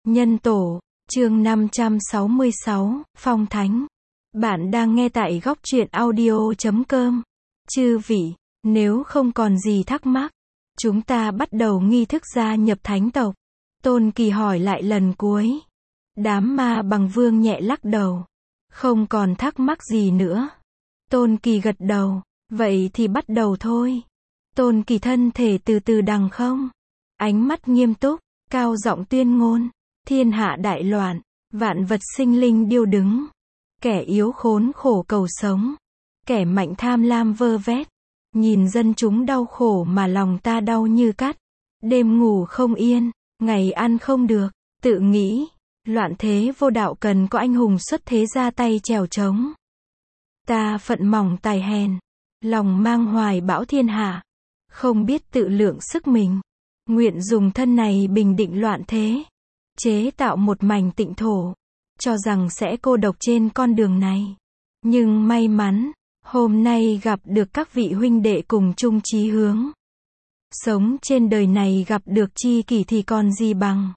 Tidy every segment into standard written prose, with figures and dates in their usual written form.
Nhân tổ, chương 566, Phong Thánh. Bạn đang nghe tại góc truyện audio.com. Chư vị, nếu không còn gì thắc mắc, chúng ta bắt đầu nghi thức gia nhập thánh tộc. Tôn Kỳ hỏi lại lần cuối. Đám ma bằng vương nhẹ lắc đầu. Không còn thắc mắc gì nữa. Tôn Kỳ gật đầu. Vậy thì bắt đầu thôi. Tôn Kỳ thân thể từ từ đằng không. Ánh mắt nghiêm túc, cao giọng tuyên ngôn. Thiên hạ đại loạn, vạn vật sinh linh điêu đứng. Kẻ yếu khốn khổ cầu sống. Kẻ mạnh tham lam vơ vét. Nhìn dân chúng đau khổ mà lòng ta đau như cắt. Đêm ngủ không yên, ngày ăn không được, tự nghĩ, loạn thế vô đạo cần có anh hùng xuất thế ra tay chèo chống. Ta phận mỏng tài hèn, lòng mang hoài bão thiên hạ, không biết tự lượng sức mình. Nguyện dùng thân này bình định loạn thế, chế tạo một mảnh tịnh thổ, cho rằng sẽ cô độc trên con đường này. Nhưng may mắn, hôm nay gặp được các vị huynh đệ cùng chung chí hướng. Sống trên đời này gặp được tri kỷ thì còn gì bằng.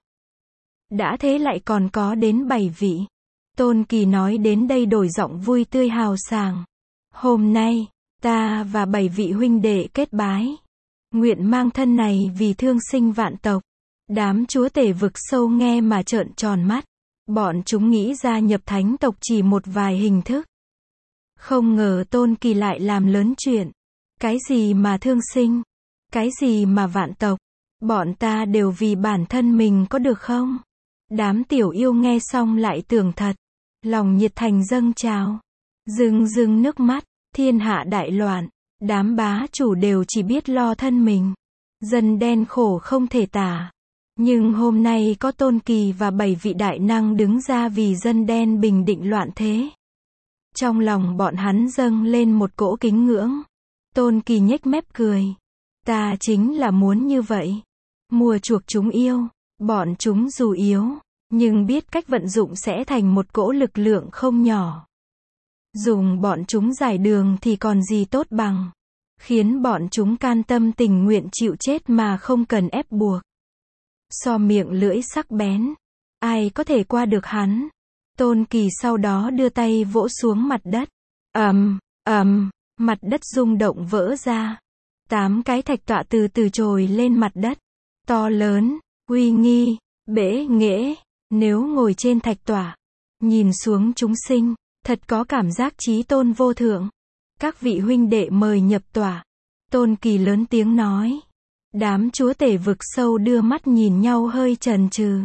Đã thế lại còn có đến 7 vị. Tôn Kỳ nói đến đây đổi giọng vui tươi hào sảng. Hôm nay, ta và 7 vị huynh đệ kết bái. Nguyện mang thân này vì thương sinh vạn tộc. Đám chúa tể vực sâu nghe mà trợn tròn mắt. Bọn chúng nghĩ gia nhập thánh tộc chỉ một vài hình thức. Không ngờ Tôn Kỳ lại làm lớn chuyện. Cái gì mà thương sinh? Cái gì mà vạn tộc? Bọn ta đều vì bản thân mình có được không? Đám tiểu yêu nghe xong lại tưởng thật. Lòng nhiệt thành dâng trào. Rưng rưng nước mắt. Thiên hạ đại loạn. Đám bá chủ đều chỉ biết lo thân mình. Dân đen khổ không thể tả. Nhưng hôm nay có Tôn Kỳ và 7 vị đại năng đứng ra vì dân đen bình định loạn thế. Trong lòng bọn hắn dâng lên một cỗ kính ngưỡng. Tôn Kỳ nhếch mép cười. Ta chính là muốn như vậy. Mua chuộc chúng yêu. Bọn chúng dù yếu, nhưng biết cách vận dụng sẽ thành một cỗ lực lượng không nhỏ. Dùng bọn chúng giải đường thì còn gì tốt bằng. Khiến bọn chúng can tâm tình nguyện chịu chết mà không cần ép buộc. So miệng lưỡi sắc bén. Ai có thể qua được hắn. Tôn Kỳ sau đó đưa tay vỗ xuống mặt đất. Mặt đất rung động vỡ ra. 8 cái thạch tọa từ từ trồi lên mặt đất. To lớn, uy nghi, bẽ nghễ. Nếu ngồi trên thạch tọa, nhìn xuống chúng sinh, thật có cảm giác chí tôn vô thượng. Các vị huynh đệ mời nhập tọa. Tôn Kỳ lớn tiếng nói. Đám chúa tể vực sâu đưa mắt nhìn nhau hơi chần chừ.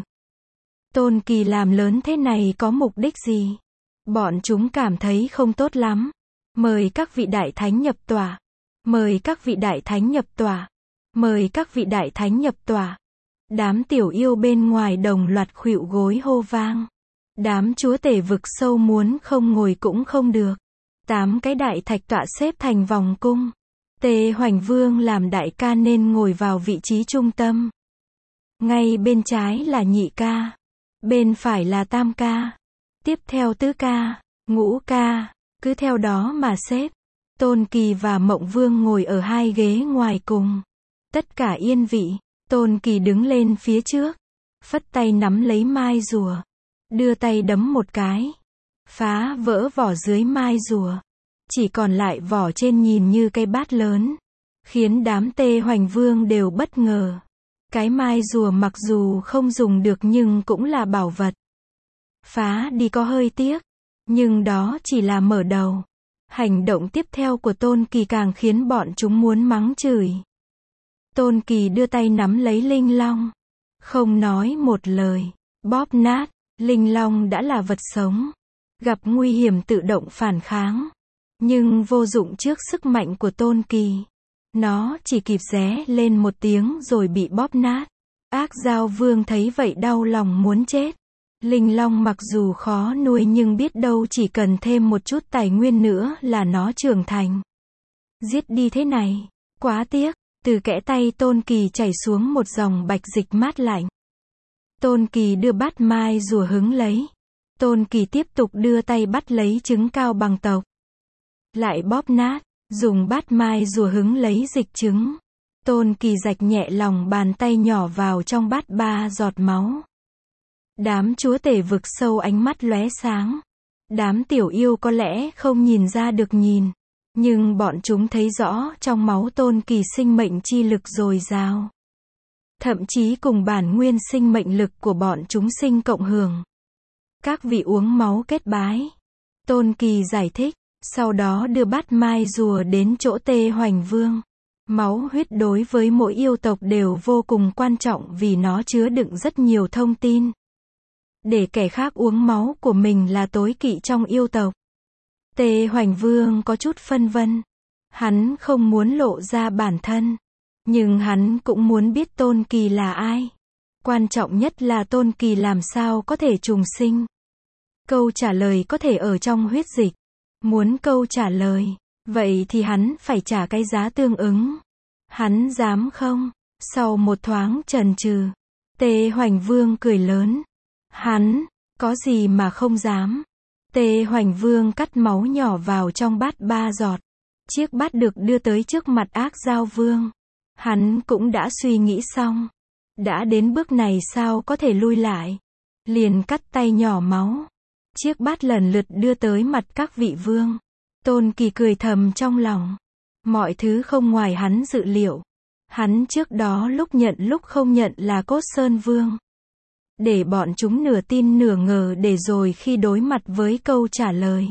Tôn Kỳ làm lớn thế này có mục đích gì? Bọn chúng cảm thấy không tốt lắm. Mời các vị đại thánh nhập tọa. Mời các vị đại thánh nhập tọa. Mời các vị đại thánh nhập tọa. Đám tiểu yêu bên ngoài đồng loạt khuỵu gối hô vang. Đám chúa tể vực sâu muốn không ngồi cũng không được. 8 cái đại thạch tọa xếp thành vòng cung. Tề Hoành Vương làm đại ca nên ngồi vào vị trí trung tâm. Ngay bên trái là nhị ca. Bên phải là tam ca. Tiếp theo tứ ca, ngũ ca. Cứ theo đó mà xếp. Tôn Kỳ và Mộng Vương ngồi ở 2 ghế ngoài cùng. Tất cả yên vị. Tôn Kỳ đứng lên phía trước. Phất tay nắm lấy mai rùa. Đưa tay đấm một cái. Phá vỡ vỏ dưới mai rùa. Chỉ còn lại vỏ trên nhìn như cây bát lớn. Khiến đám Tề Hoành Vương đều bất ngờ. Cái mai rùa mặc dù không dùng được nhưng cũng là bảo vật. Phá đi có hơi tiếc. Nhưng đó chỉ là mở đầu. Hành động tiếp theo của Tôn Kỳ càng khiến bọn chúng muốn mắng chửi. Tôn Kỳ đưa tay nắm lấy linh long. Không nói một lời. Bóp nát. Linh long đã là vật sống. Gặp nguy hiểm tự động phản kháng. Nhưng vô dụng trước sức mạnh của Tôn Kỳ. Nó chỉ kịp ré lên một tiếng rồi bị bóp nát. Ác Giao Vương thấy vậy đau lòng muốn chết. Linh long mặc dù khó nuôi nhưng biết đâu chỉ cần thêm một chút tài nguyên nữa là nó trưởng thành. Giết đi thế này. Quá tiếc. Từ kẽ tay Tôn Kỳ chảy xuống một dòng bạch dịch mát lạnh. Tôn Kỳ đưa bát mai rùa hứng lấy. Tôn Kỳ tiếp tục đưa tay bắt lấy trứng cao bằng tộc. Lại bóp nát. Dùng bát mai rùa hứng lấy dịch trứng. Tôn Kỳ rạch nhẹ lòng bàn tay nhỏ vào trong bát 3 giọt máu. Đám chúa tể vực sâu ánh mắt lóe sáng. Đám tiểu yêu có lẽ không nhìn ra được nhìn. Nhưng bọn chúng thấy rõ trong máu Tôn Kỳ sinh mệnh chi lực dồi dào. Thậm chí cùng bản nguyên sinh mệnh lực của bọn chúng sinh cộng hưởng. Các vị uống máu kết bái. Tôn Kỳ giải thích, sau đó đưa bát mai rùa đến chỗ Tê Hoành Vương. Máu huyết đối với mỗi yêu tộc đều vô cùng quan trọng vì nó chứa đựng rất nhiều thông tin. Để kẻ khác uống máu của mình là tối kỵ trong yêu tộc. Tê Hoành Vương có chút phân vân. Hắn không muốn lộ ra bản thân. Nhưng hắn cũng muốn biết Tôn Kỳ là ai. Quan trọng nhất là Tôn Kỳ làm sao có thể trùng sinh. Câu trả lời có thể ở trong huyết dịch. Muốn câu trả lời, vậy thì hắn phải trả cái giá tương ứng. Hắn dám không? Sau một thoáng chần chừ, Tê Hoành Vương cười lớn. Hắn, có gì mà không dám? Tê Hoành Vương cắt máu nhỏ vào trong bát 3 giọt. Chiếc bát được đưa tới trước mặt Ác Dao Vương. Hắn cũng đã suy nghĩ xong. Đã đến bước này sao có thể lui lại. Liền cắt tay nhỏ máu. Chiếc bát lần lượt đưa tới mặt các vị vương. Tôn Kỳ cười thầm trong lòng. Mọi thứ không ngoài hắn dự liệu. Hắn trước đó lúc nhận lúc không nhận là Cốt Sơn Vương. Để bọn chúng nửa tin nửa ngờ để rồi khi đối mặt với câu trả lời.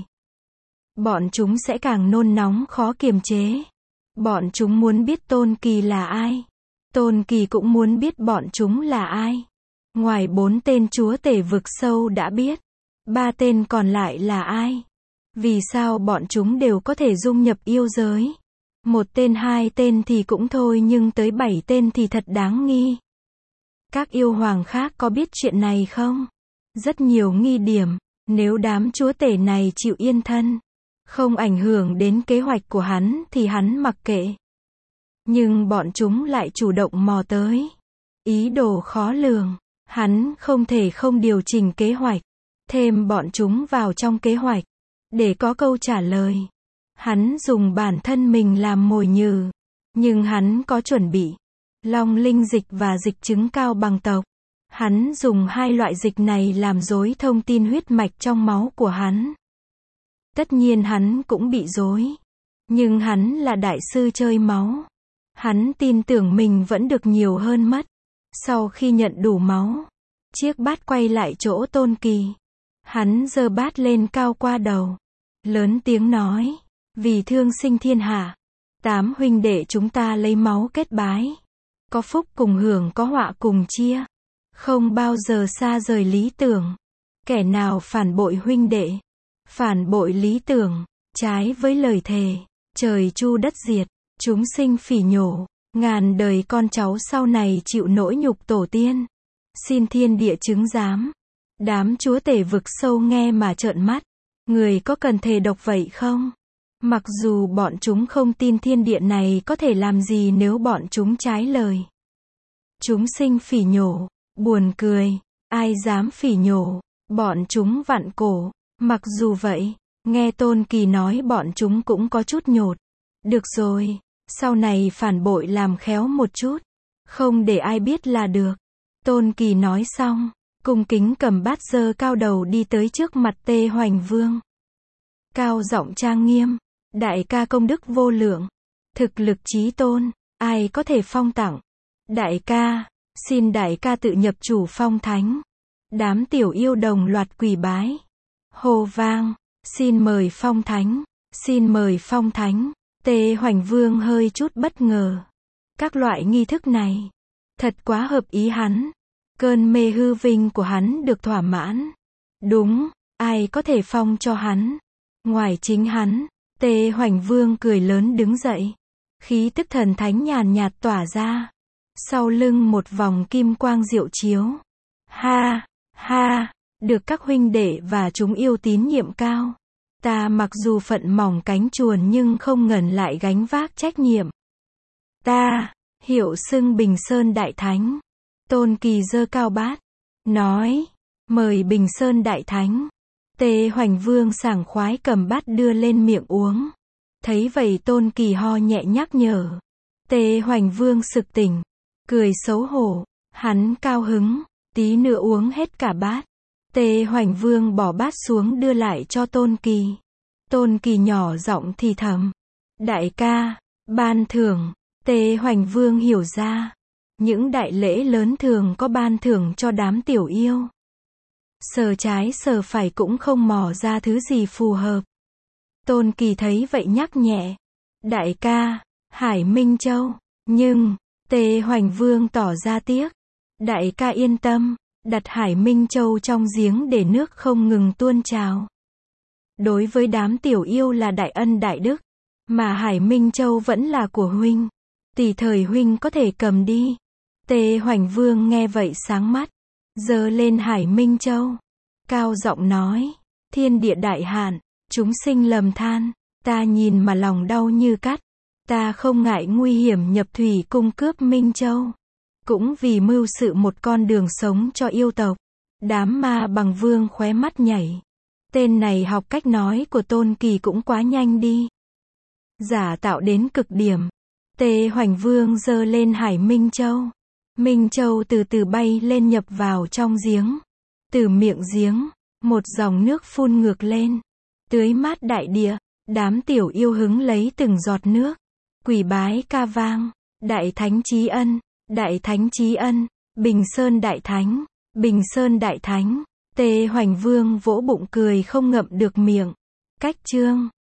Bọn chúng sẽ càng nôn nóng khó kiềm chế. Bọn chúng muốn biết Tôn Kỳ là ai. Tôn Kỳ cũng muốn biết bọn chúng là ai. Ngoài 4 tên chúa tể vực sâu đã biết. 3 tên còn lại là ai? Vì sao bọn chúng đều có thể dung nhập yêu giới? 1 tên 2 tên thì cũng thôi nhưng tới 7 tên thì thật đáng nghi. Các yêu hoàng khác có biết chuyện này không? Rất nhiều nghi điểm. Nếu đám chúa tể này chịu yên thân, không ảnh hưởng đến kế hoạch của hắn thì hắn mặc kệ. Nhưng bọn chúng lại chủ động mò tới. Ý đồ khó lường. Hắn không thể không điều chỉnh kế hoạch. Thêm bọn chúng vào trong kế hoạch. Để có câu trả lời. Hắn dùng bản thân mình làm mồi nhử. Nhưng hắn có chuẩn bị. Long linh dịch và dịch chứng cao bằng tộc. Hắn dùng 2 loại dịch này làm rối thông tin huyết mạch trong máu của hắn. Tất nhiên hắn cũng bị rối. Nhưng hắn là đại sư chơi máu. Hắn tin tưởng mình vẫn được nhiều hơn mất. Sau khi nhận đủ máu, chiếc bát quay lại chỗ Tôn Kỳ. Hắn giơ bát lên cao qua đầu. Lớn tiếng nói. Vì thương sinh thiên hạ. 8 huynh đệ chúng ta lấy máu kết bái. Có phúc cùng hưởng có họa cùng chia. Không bao giờ xa rời lý tưởng. Kẻ nào phản bội huynh đệ. Phản bội lý tưởng. Trái với lời thề. Trời chu đất diệt. Chúng sinh phỉ nhổ. Ngàn đời con cháu sau này chịu nỗi nhục tổ tiên. Xin thiên địa chứng giám. Đám chúa tể vực sâu nghe mà trợn mắt. Người có cần thề độc vậy không? Mặc dù bọn chúng không tin thiên địa này có thể làm gì nếu bọn chúng trái lời. Chúng sinh phỉ nhổ. Buồn cười. Ai dám phỉ nhổ. Bọn chúng vặn cổ. Mặc dù vậy, nghe Tôn Kỳ nói bọn chúng cũng có chút nhột. Được rồi. Sau này phản bội làm khéo một chút. Không để ai biết là được. Tôn Kỳ nói xong. Cung kính cầm bát giơ cao đầu đi tới trước mặt Tê Hoành Vương. Cao giọng trang nghiêm. Đại ca công đức vô lượng. Thực lực chí tôn. Ai có thể phong tặng. Đại ca. Xin đại ca tự nhập chủ phong thánh. Đám tiểu yêu đồng loạt quỳ bái. Hô vang. Xin mời phong thánh. Xin mời phong thánh. Tê Hoành Vương hơi chút bất ngờ. Các loại nghi thức này. Thật quá hợp ý hắn. Cơn mê hư vinh của hắn được thỏa mãn. Đúng, ai có thể phong cho hắn. Ngoài chính hắn. Tê Hoành Vương cười lớn đứng dậy. Khí tức thần thánh nhàn nhạt tỏa ra. Sau lưng một vòng kim quang diệu chiếu. Ha, ha, được các huynh đệ và chúng yêu tín nhiệm cao. Ta mặc dù phận mỏng cánh chuồn nhưng không ngần lại gánh vác trách nhiệm. Ta, hiệu xưng Bình Sơn Đại Thánh. Tôn Kỳ giơ cao bát. Nói, mời Bình Sơn Đại Thánh. Tê Hoành Vương sảng khoái cầm bát đưa lên miệng uống. Thấy vậy Tôn Kỳ ho nhẹ nhắc nhở. Tê Hoành Vương sực tỉnh. Cười xấu hổ. Hắn cao hứng. tí nữa uống hết cả bát. Tề Hoành Vương bỏ bát xuống đưa lại cho Tôn Kỳ. Tôn Kỳ nhỏ giọng thì thầm. Đại ca, ban thưởng. Tề Hoành Vương hiểu ra. Những đại lễ lớn thường có ban thưởng cho đám tiểu yêu. Sờ trái sờ phải cũng không mò ra thứ gì phù hợp. Tôn Kỳ thấy vậy nhắc nhẹ. Đại ca, Hải Minh Châu. Nhưng, Tề Hoành Vương tỏ ra tiếc. Đại ca yên tâm, đặt Hải Minh Châu trong giếng để nước không ngừng tuôn trào. Đối với đám tiểu yêu là đại ân đại đức, mà Hải Minh Châu vẫn là của huynh. Tùy thời huynh có thể cầm đi. Tề Hoành Vương nghe vậy sáng mắt, giơ lên Hải Minh Châu, cao giọng nói, thiên địa đại hạn, chúng sinh lầm than, ta nhìn mà lòng đau như cắt, ta không ngại nguy hiểm nhập thủy cung cướp Minh Châu, cũng vì mưu sự một con đường sống cho yêu tộc. Đám ma bằng vương khóe mắt nhảy. Tên này học cách nói của Tôn Kỳ cũng quá nhanh đi. Giả tạo đến cực điểm. Tề Hoành Vương giơ lên Hải Minh Châu. Minh Châu từ từ bay lên nhập vào trong giếng. Từ miệng giếng, một dòng nước phun ngược lên, tưới mát đại địa. Đám tiểu yêu hứng lấy từng giọt nước, quỳ bái ca vang. Đại Thánh Chí Ân, Đại Thánh Chí Ân, Bình Sơn Đại Thánh, Bình Sơn Đại Thánh. Tề Hoành Vương vỗ bụng cười không ngậm được miệng. Cách chương